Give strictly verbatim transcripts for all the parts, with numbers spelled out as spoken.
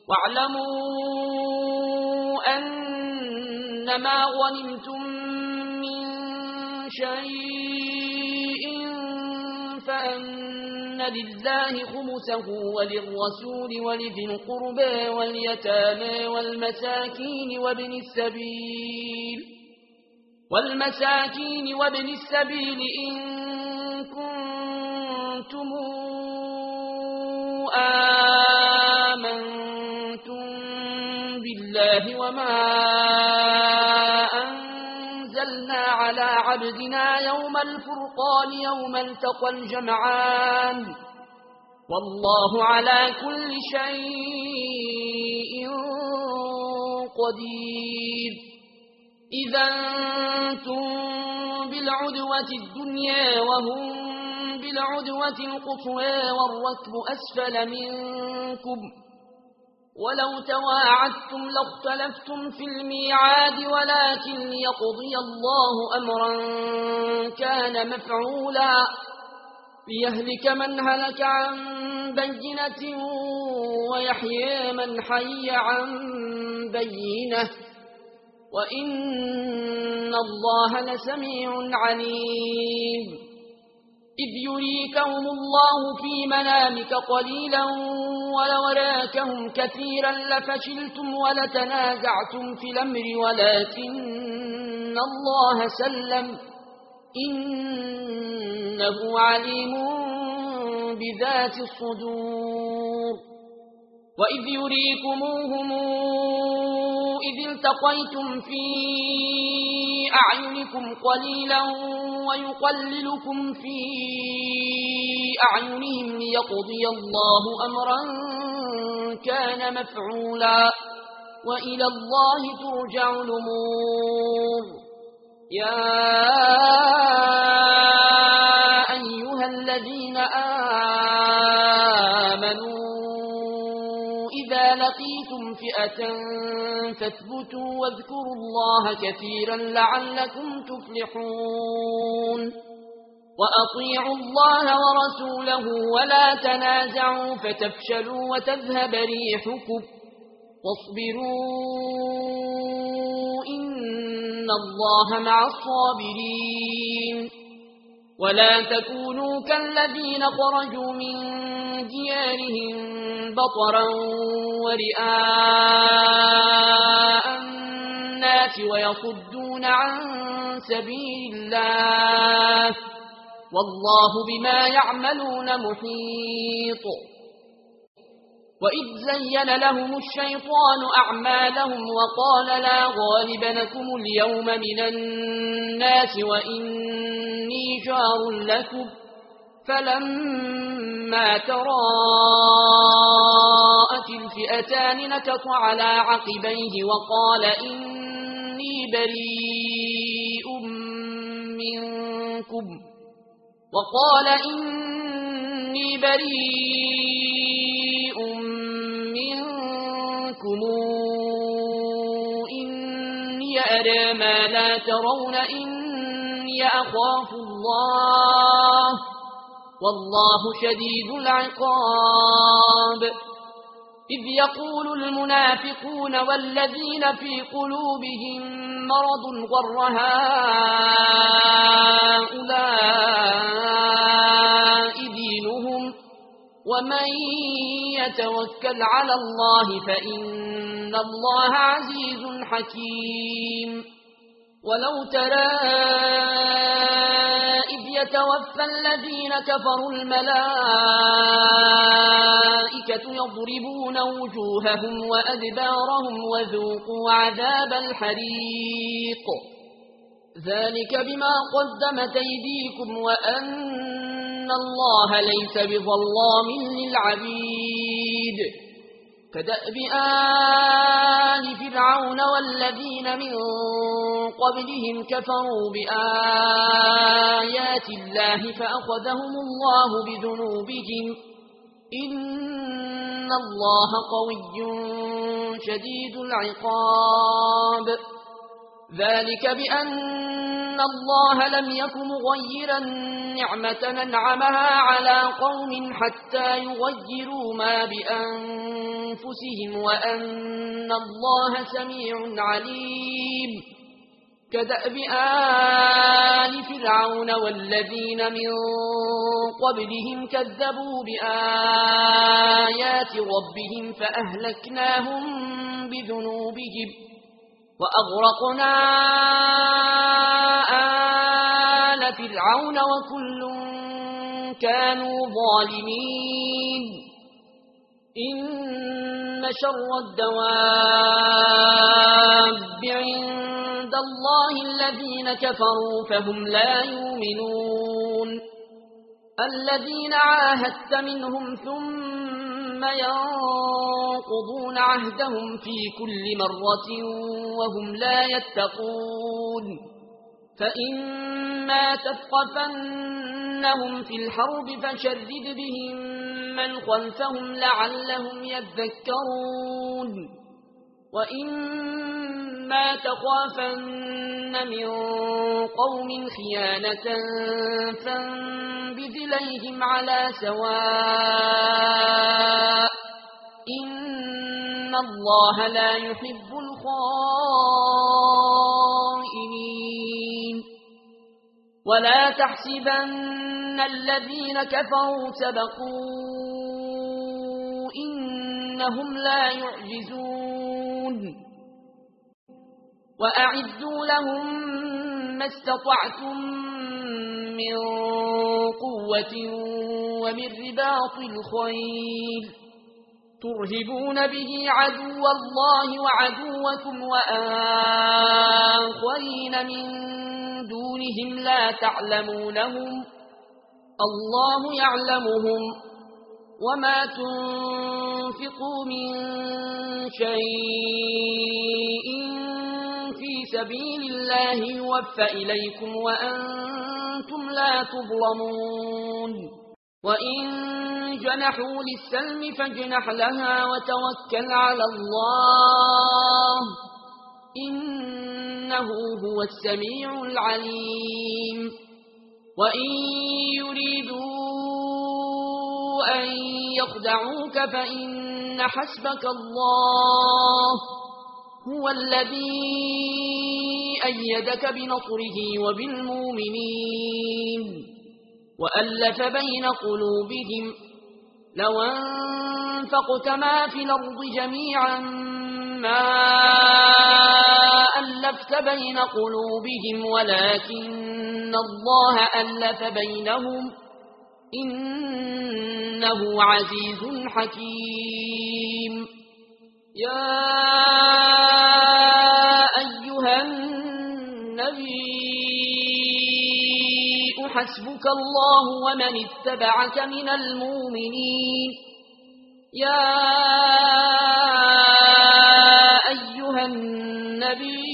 واعلموا أنما غنمتم من شيء فأن لله خمسه وللرسول ولذي القربى واليتامى والمساكين وابن السبيل والمساكين وابن السبيل إن كنتم آمنتم بالله وما أنزلنا على عبدنا يوم الفرقان يوم التقى الجمعان والله على كل شيء قدير إذا أنتم بالعدوة الدنيا وهم بالعدوة القصوى والركب أسفل منكم ولو تواعدتم لاختلفتم في الميعاد ولكن ليقضي الله أمرا كان مفعولا ليهلك من هلك عن بينة ويحيي من حي عن بينة وإن الله لسميع عليم إذ يريكهم الله في منامك قليلا ولو راكهم كثيرا لفشلتم ولتنازعتم في الأمر ولكن الله سلم إنه عليم بذات الصدور وإذ يريكموهم إذ التقيتم في أعينكم قليلا ويقللكم في أعينهم ليقضي الله أمرا كان مفعولا وإلى الله ترجع الأمور يا أيها الذين آمنوا إذا لقيتم فئة فاثبتوا واذكروا الله كثيرا لعلكم تفلحون وأطيعوا الله ورسوله ولا تنازعوا فتفشلوا وتذهب ريحكم واصبروا إن الله مع الصابرين ولا تكونوا كالذين خرجوا من ديارهم بطرا ورئاء الناس ويصدون عن سبيل الله والله بما يعملون محيط وإذ زين لهم الشيطان أعمالهم وقال لا غالب لكم اليوم من الناس وإني جار لكم فلما تراءت الفئتان نكص على عقبيه وقال إني بريء منكم وقال إني بريء منكم إني أرى ما لا ترون إني أخاف الله والله شديد العقاب إذ يقول المنافقون والذين في قلوبهم مرض غر هؤلاء دينهم ومن يتوكل على الله فإن الله عزيز حكيم ولو ترى إذ يتوفى الذين كفروا الملائكة يضربون وجوههم وأدبارهم وذوقوا عذاب الحريق ذلك بما قدمت أيديكم وأن الله ليس بظلام للعبيد كدأب آل فرعون والذين من قبلهم كفروا بآيات الله فأخذهم الله بذنوبهم إن الله قوي شديد العقاب ذلك بأن الله لم يكن مغيرا نعمة ننعمها على قوم حتى يغيروا ما بأنفسهم وأن الله سميع عليم كدأب آل فرعون والذين من قبلهم كذبوا بآيات ربهم فأهلكناهم بذنوبهم وأغرقنا آل فرعون وكل كانوا ظالمين إن شر الدواب عند الله الذين كفروا فهم لا يؤمنون الذين عاهدت منهم ثم ينقضون عهدهم في كل مرة وهم لا يتقون فإما تثقفنهم في الحرب فشرد بهم من خلفهم لعلهم يذكرون وإما تخافن من قوم خيانة فانبذ إليهم على سواء إن الله لا يحب الخائنين ولا تحسبن الذين كفروا سبقوا إنهم لا يعجزون وأعدوا لهم ما استطعتم من قوة ومن رباط الخيل ترهبون به عدو الله وعدوكم وآخرين من دونهم لا تعلمونهم الله يعلمهم وما تنفقوا من شيء في سبيل الله يوفى إليكم وأنتم لا تظلمون وإن جنحوا للسلم فاجنح لها وتوكل على الله إنه هو السميع العليم وإن يريدوا أن يخدعوك فإن حسبك الله هو الذي أيدك بنصره وبالمؤمنين وألف بين قلوبهم لو أنفقت ما في الأرض جميعا ما ألفت بين قلوبهم ولكن الله ألف بينهم إنه عزيز حكيم يا أيها النبي حسبك الله ومن اتبعك من المؤمنين يا أيها النبي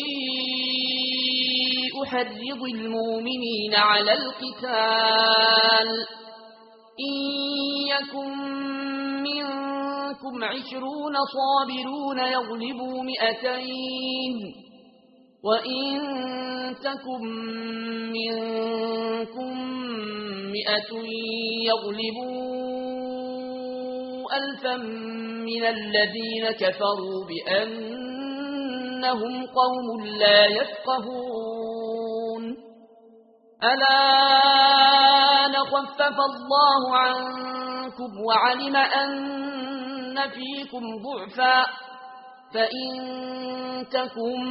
حرض المؤمنين على القتال إن يكن منكم عشرون صابرون يغلبوا مئتين وإن تكن منكم مئة يغلبوا ألفا من الذين كفروا بأنهم قوم لا يفقهون ألا نخفف الله عنكم وعلم أن فيكم ضعفا فإن تكن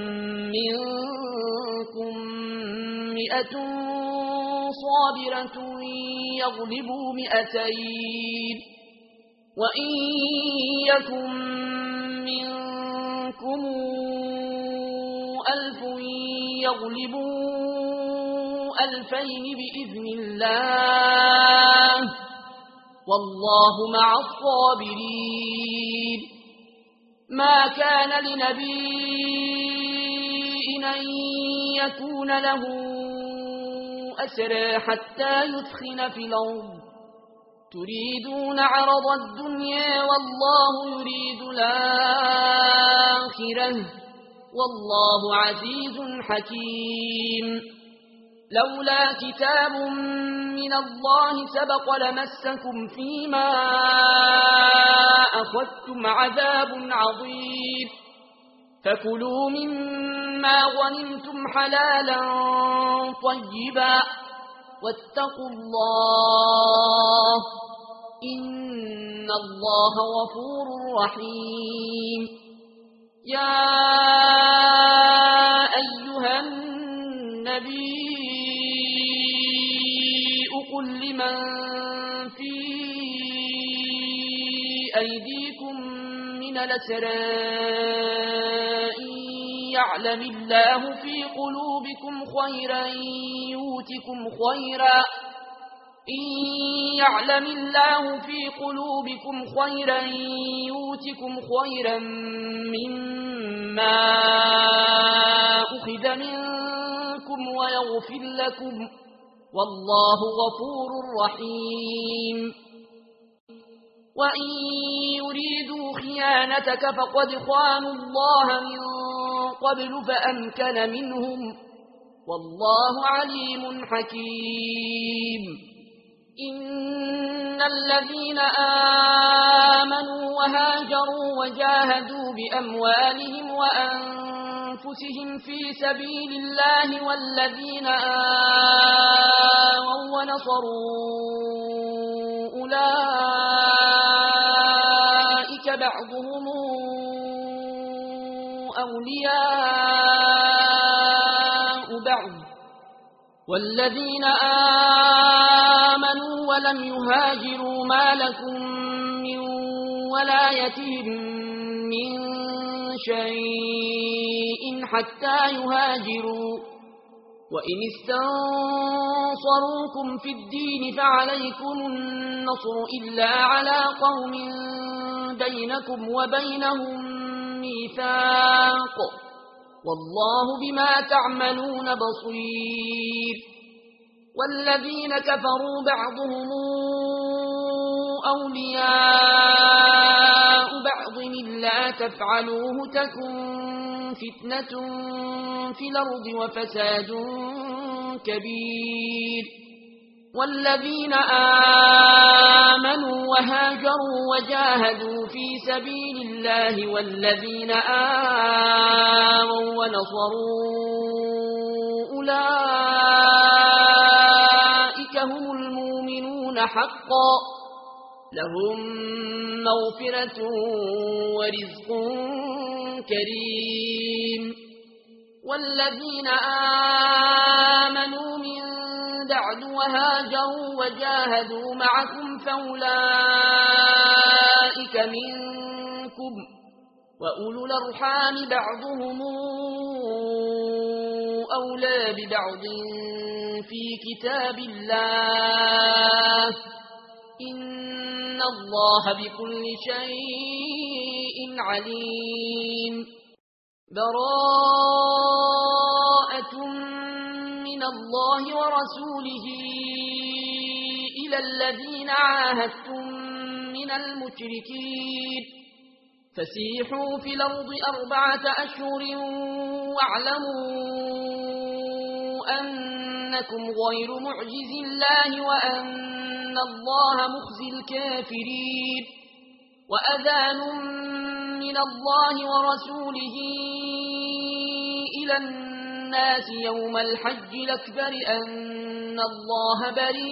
منكم مئة صابرة يغلبوا مئتين وإن يكن منكم ألف يغلبوا ألفين بإذن الله والله مع الصابرين ما كان لنبي أن يكون له أسرى حتى يثخن في الأرض تريدون عرض الدنيا والله يريد الآخرة والله عزيز حكيم لولا كتاب من الله سبق لمسكم فيما أخذتم عذاب عظيم فكلوا مما غنمتم حلالا طيبا واتقوا الله إن الله غفور رحيم يا أيها النبي قل لمن في أيديكم من الأسرى يعلم الله في قلوبكم خيرا يؤتكم خيرا إن يعلم الله في قلوبكم خيرا يؤتكم خيرا مما أخذ منكم ويغفر لكم والله غفور رحيم وإن يريدوا خيانتك فقد خانوا الله من قبل فأمكن منهم والله عليم حكيم إن الذين آمنوا وهاجروا وجاهدوا بأموالهم وأنفسهم في سبيل الله والذين آووا ونصروا أولئك بعضهم أولياء بعض والذين آمنوا ولم يهاجروا ما لكم من ولايتهم من شيء حتى يهاجروا وإن استنصروكم في الدين فعليكم النصر إلا على قوم بينكم وبينهم ميثاق والله بما تعملون بصير والذين كفروا بعضهم أولياء بعض إلا تفعلوه تكن فتنة في الأرض وفساد كبير والذين آمنوا وهاجروا وجاهدوا في سبيل الله والذين آووا ونصروا أولئك هم المؤمنون حقا لهم مغفرة ورزق كريم والذين آمنوا من بعد وهاجروا وجاهدوا معكم فأولئك منكم وأولو الأرحام بعضهم أولى ببعض في كتاب الله إن الله بكل شيء عليم براءة من الله ورسوله إلى الذين عاهدتم من المشركين فسيحوا في الأرض أربعة أشهر واعلموا أنكم غير معجز الله وأن الله مخزي الكافرين وأذان من الله ورسوله إلى الناس يوم الحج الأكبر أن الله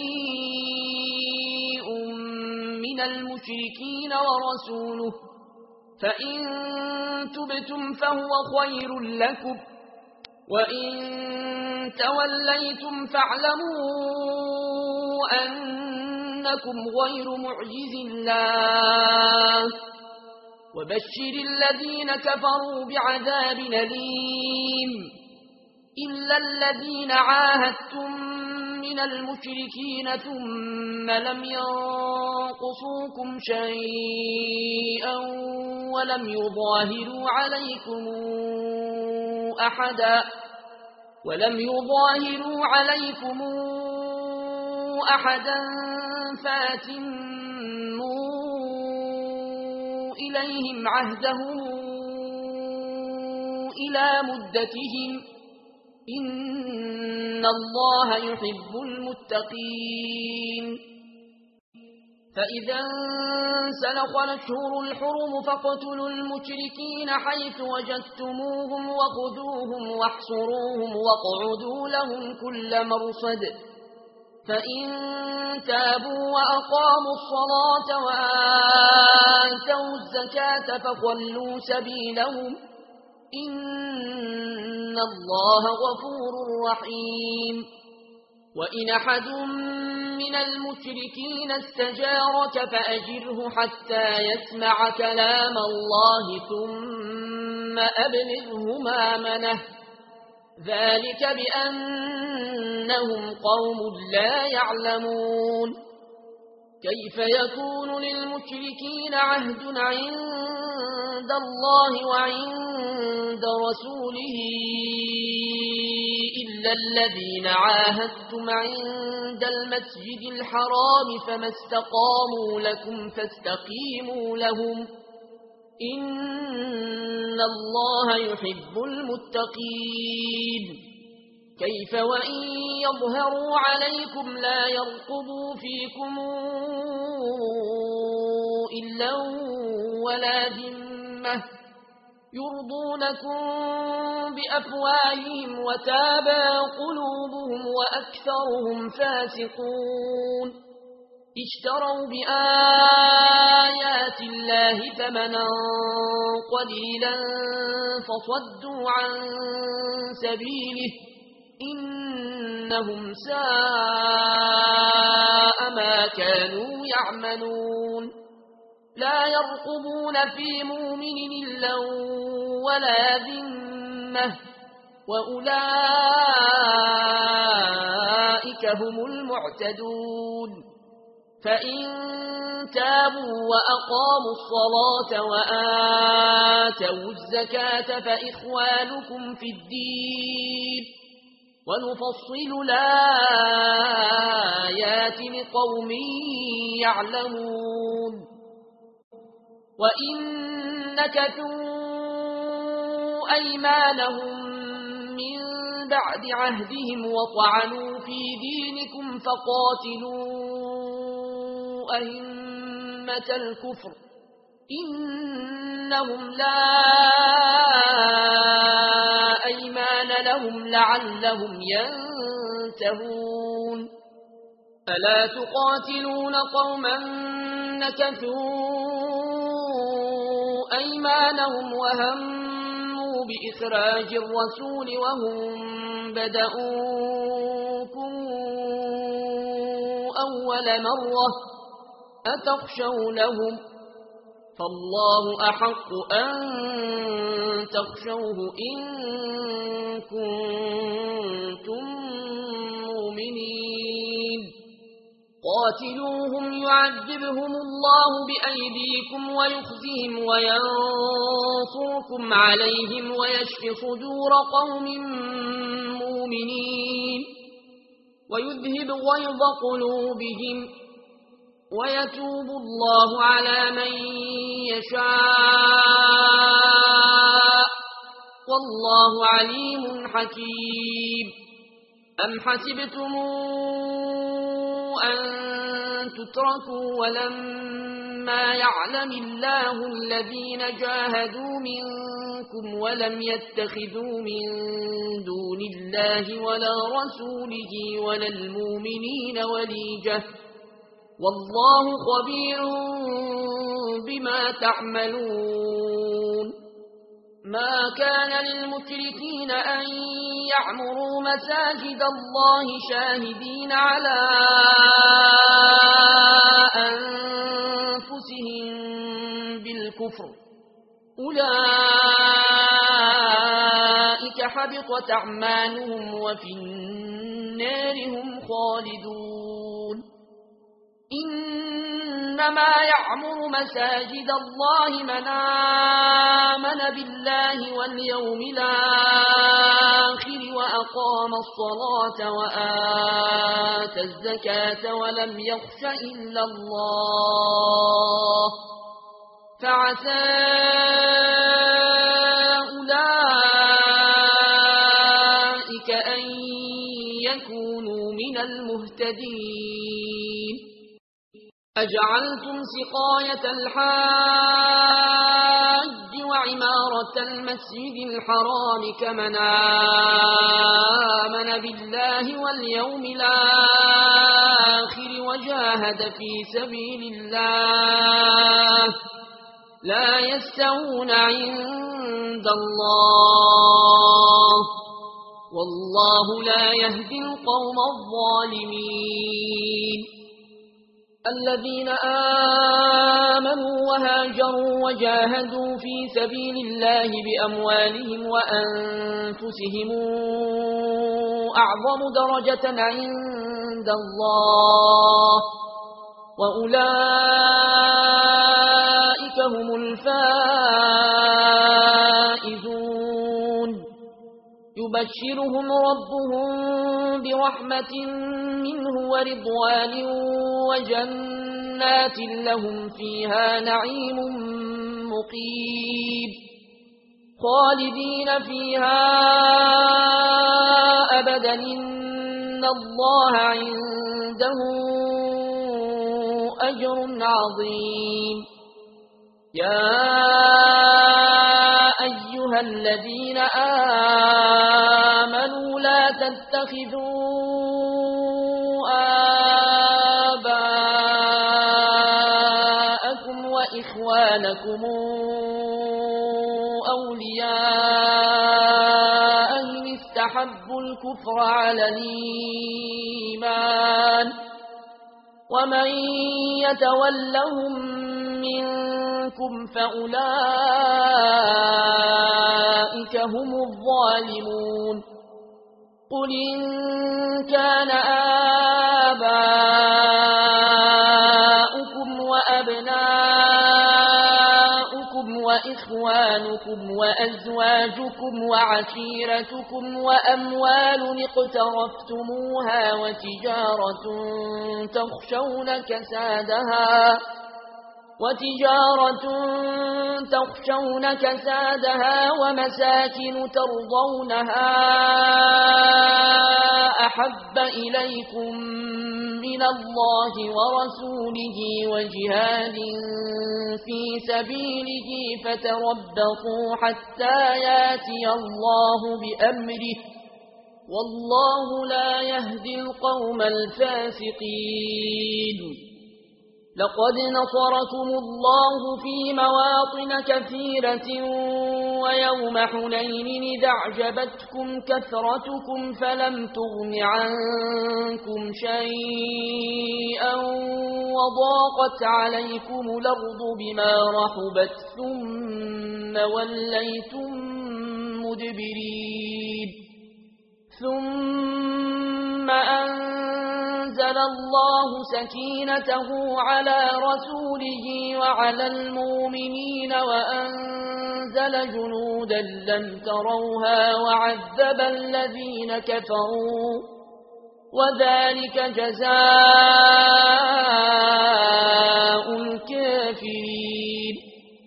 بريء من المشركين ورسوله فإن تبتم فهو خير لكم وإن توليتم فاعلموا أنكم غير معجز الله وبشر الذين كفروا بعذاب أليم إلا الذين عاهدتم من المشركين ثم لم ينقصوكم شيئا ولم يظاهروا عليكم أحدا ولم يظاهروا عليكم أحدا فاتموا إليهم عهدهم إلى مدتهم إن الله يحب المتقين فإذا انسلخ الأشهر الحرم فاقتلوا المشركين حيث وجدتموهم وخذوهم واحصروهم واقعدوا لهم كل مرصد فإن تابوا وأقاموا الصلاة وآتوا الزكاة فخلوا سبيلهم إن الله غفور رحيم وإن أحد من المشركين استجارك فأجره حتى يسمع كلام الله ثم أبلغه مأمنه ذلك بأنهم قوم لا يعلمون كيف يكون للمشركين عهد عند الله وعند رسوله إلا الذين عاهدتم عند المسجد الحرام فما استقاموا لكم فاستقيموا لهم إن الله يحب المتقين كيف وإن يظهروا عليكم لا يرقبوا فيكم إلا ولا ذمة يرضونكم بأفواههم وتابى قلوبهم وأكثرهم فاسقون اشتروا بآيات الله ثمنا قليلا فصدوا عن سبيله إنهم ساء ما كانوا يعملون لا يرقبون في مؤمن إلا ولا ذمة وأولئك هم المعتدون فإن تابوا وأقاموا الصلاة وآتوا الزكاة فإخوانكم في الدين ونفصل الآيات لقوم يعلمون وإن نكثوا أيمانهم من بعد عهدهم وطعنوا في دينكم فقاتلوا أئمة الكفر إنهم لا أيمان لهم لعلهم ينتهون ألا تقاتلون قوما نكثوا أيمانهم وهموا بإخراج الرسول وهم بدؤوكم أول مرة أتخشونهم فالله أحق أن تخشوه إن كنتم مؤمنين قاتلوهم يعذبهم الله بأيديكم ويخزيهم وينصركم عليهم ويشف صدور قوم مؤمنين ويذهب غيظ قلوبهم ويتوب الله على من يشاء والله عليم حكيم أم حسبتم أن تتركوا ولما يعلم الله الذين جاهدوا منكم ولم يتخذوا من دون الله ولا رسوله ولا المؤمنين وليجة والله خبير بما تعملون ما كان للمشركين أن يعمروا مساجد الله شاهدين على أنفسهم بالكفر أولئك حبطت أعمالهم وفي النار هم خالدون إنما يعمر مساجد الله من آمن بالله واليوم الآخر وأقام الصلاة وآتى الزكاة ولم يخش إلا الله، فعسى أولئك ليكونوا من المهتدين. أجعلتم سقاية الحاج وعمارة المسجد الحرام كمن آمن بالله واليوم الآخر وجاهد في سبيل الله لا يستوون عند الله والله لا يهدي القوم الظالمين. الذين آمنوا وهاجروا وجاهدوا في سبيل الله بأموالهم وأنفسهم أعظم درجة عند الله وأولئك هم الفائزون. يبشرهم ربهم برحمة منه ورضوان وجنات لهم فيها نعيم مقيم خالدين فيها أبدا إن الله عنده أجر عظيم. يا أيها الذين آمنوا لا تتخذوا آباءكم وإخوانكم أولياء إن استحبوا الكفر على الإيمان ومن يتولهم منكم فأولئك هم الظالمون. قل إن كان آباؤكم وأبناؤكم وإخوانكم وأزواجكم وعشيرتكم وأموال اقترفتموها وتجارة تخشون كسادها وتجارة تخشون كسادها ومساكن ترضونها أحب إليكم من الله ورسوله وجهاد في سبيله فتربصوا حتى ياتي الله بأمره والله لا يهدي القوم الفاسقين. لقد نصركم الله في مواطن كثيرة ويوم حنين إذ أعجبتكم كثرتكم فلم تغن عنكم شيئا وضاقت عليكم الأرض بما رحبت ثم وليتم مدبرين. ثم أنزل الله سكينته على رسوله وعلى المؤمنين وأنزل جنودا لم تروها وعذب الذين كفروا وذلك جزاء الكافرين.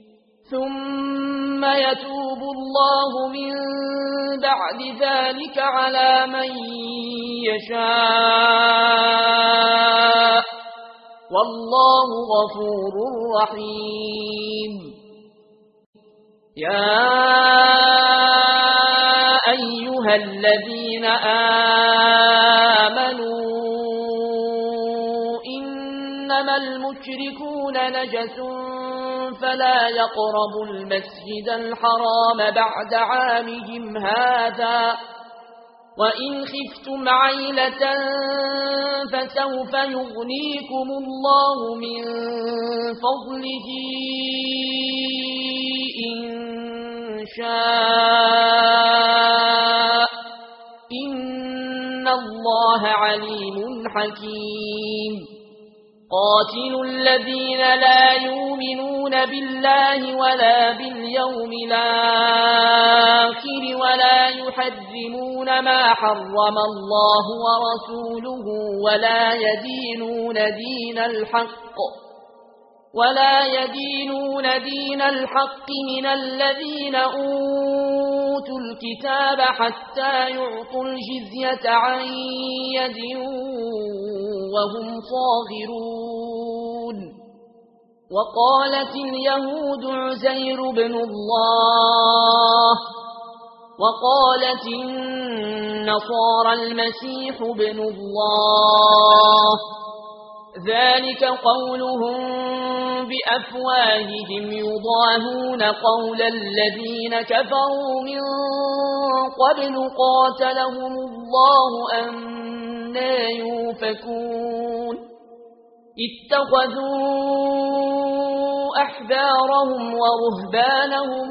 ثم يتوب الله من بعد ذلك على من يشاء والله غفور رحيم. يا أيها الذين آمنوا إنما المشركون نجس فلا يقربوا المسجد الحرام بعد عامهم هذا وإن خفتم عيلة فسوف يغنيكم الله من فضله إن شاء إن الله عليم حكيم. قاتلوا الذين لا يؤمنون بالله ولا باليوم الآخر ولا يحرمون ما حرم الله ورسوله ولا يدينون دين الحق ولا يدينون دين الحق من الذين أوتوا أوتوا الكتاب حتى يعطوا الجزية عن يد وهم صاغرون وقالت اليهود عزير بن الله وقالت النصارى المسيح بن الله ذلك قولهم بأفواههم يضاهون قول الذين كفروا من قبل قاتلهم الله أنى يؤفكون اتخذوا أحبارهم ورهبانهم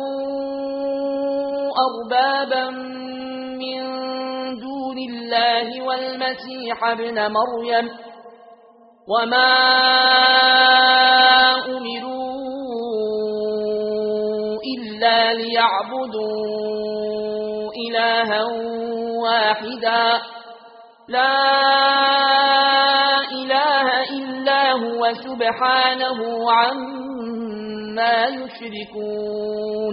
أربابا من دون الله والمسيح ابن مريم وما أمروا إلا ليعبدوا إلها واحدا لا إله إلا هو سبحانه عما يشركون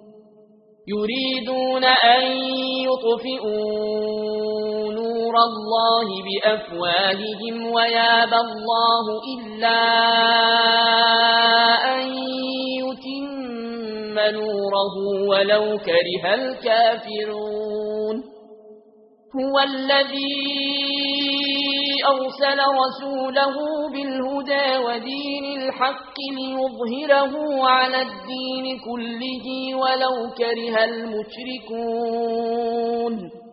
يريدون أن يطفئوا نور الله بأفواههم ويابى الله إلا أن يتم نوره ولو كره الكافرون هو الذي أرسل رسوله بالهدى ودين الحق ليظهره على الدين كله ولو كره المشركون